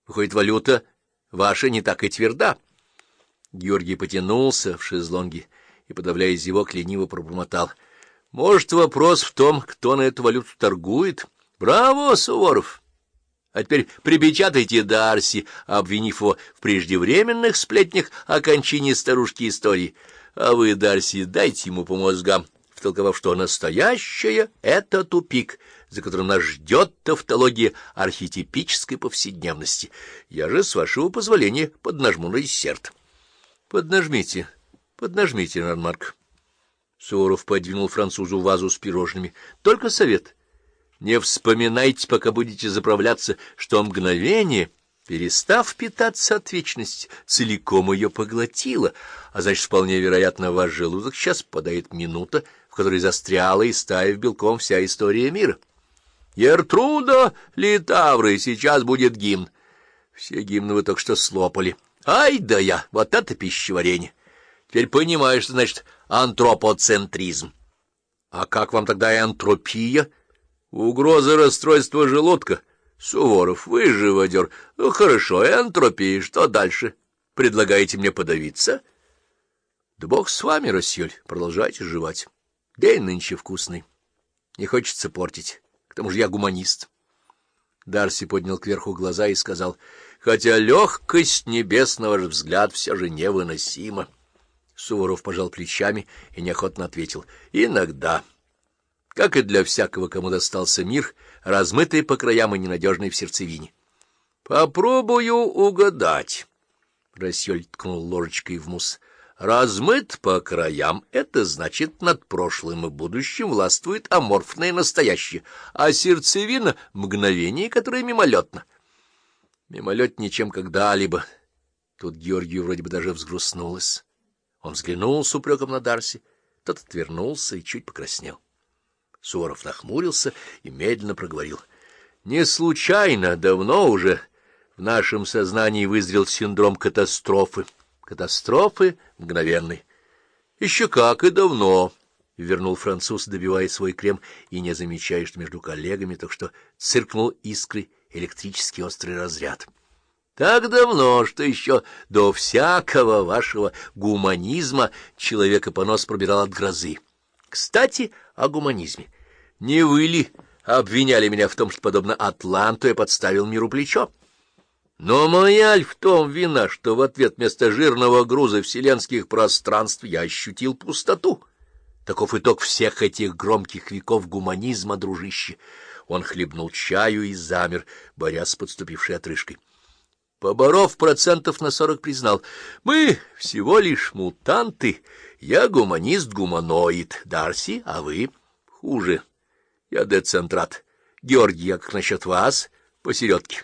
Выходит, валюта ваша не так и тверда. Георгий потянулся в шезлонге и, подавляя зевок, лениво пробормотал: — Может, вопрос в том, кто на эту валюту торгует? Браво, Суворов! А теперь припечатайте Дарси, обвинив его в преждевременных сплетнях о кончине старушки истории. А вы, Дарси, дайте ему по мозгам, втолковав, что настоящее — это тупик, за которым нас ждет тавтология архетипической повседневности. Я же, с вашего позволения, поднажму на десерт. — Поднажмите, Ранмарк. Суворов подвинул французу вазу с пирожными. — Только совет. Не вспоминайте, пока будете заправляться, что мгновение, перестав питаться от вечности, целиком ее поглотило, а значит, вполне вероятно, в ваш желудок сейчас попадает минута, в которой застряла и стаив белком вся история мира. Гертруда Литавры, сейчас будет гимн. Все гимны вы только что слопали. Ай да я, вот это пищеварение. Теперь понимаешь, что значит антропоцентризм. А как вам тогда и антропия? Угроза расстройства желудка. Суворов, вы живодер. Ну, хорошо, энтропия, что дальше? Предлагаете мне подавиться? Да бог с вами, Рассёль, продолжайте жевать. День нынче вкусный. Не хочется портить. К тому же я гуманист. Дарси поднял кверху глаза и сказал: — Хотя легкость небесного же взгляд все же невыносима. Суворов пожал плечами и неохотно ответил: — Иногда. Как и для всякого, кому достался мир, размытый по краям и ненадежный в сердцевине. — Попробую угадать. Рассёль ткнул ложечкой в мусс. — Размыт по краям — это значит, над прошлым и будущим властвует аморфное настоящее, а сердцевина — мгновение, которое мимолетно. Мимолетнее, чем когда-либо. Тут Георгию вроде бы даже взгрустнулось. Он взглянул с упреком на Дарси, тот отвернулся и чуть покраснел. Суворов нахмурился и медленно проговорил: — Не случайно, давно уже в нашем сознании вызрел синдром катастрофы. Катастрофы мгновенной. — Еще как и давно, — вернул француз, добивая свой крем и не замечая, что между коллегами только что циркнул искры электрический острый разряд. Так давно, что еще до всякого вашего гуманизма человека понос пробирал от грозы. Кстати, о гуманизме. Не вы ли обвиняли меня в том, что, подобно Атланту, я подставил миру плечо? Но моя в том вина, что в ответ вместо жирного груза вселенских пространств я ощутил пустоту. Таков итог всех этих громких веков гуманизма, дружище. Он хлебнул чаю и замер, борясь с подступившей отрыжкой. Поборов процентов на 40, признал: мы всего лишь мутанты. Я гуманист-гуманоид. Дарси, а вы? Хуже. Я децентрат. Георгий, а как насчет вас? Посередке.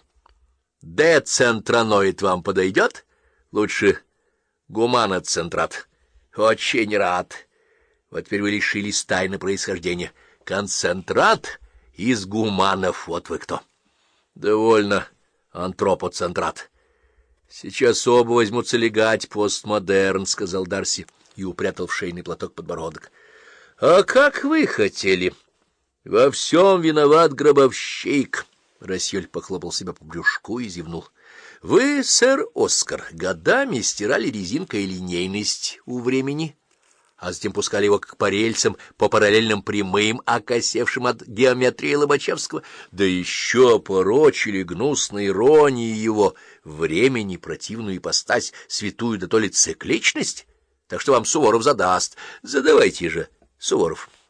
Децентраноид вам подойдет? Лучше гуманоцентрат. Очень рад. Вот теперь вы лишились тайны происхождения. Концентрат из гуманов. Вот вы кто. Довольно. Антропоцентрат. Сейчас оба возьмутся легать постмодерн, — сказал Дарси и упрятал в шейный платок подбородок. — А как вы хотели? Во всем виноват гробовщик. Рассёль похлопал себя по брюшку и зевнул. — Вы, сэр Оскар, годами стирали резинкой линейность у времени, а затем пускали его как по рельсам, по параллельным прямым, окосевшим от геометрии Лобачевского, да еще порочили гнусной иронией его времени противную ипостась, святую да то ли цикличность. Так что вам Суворов задаст. Задавайте же, Суворов.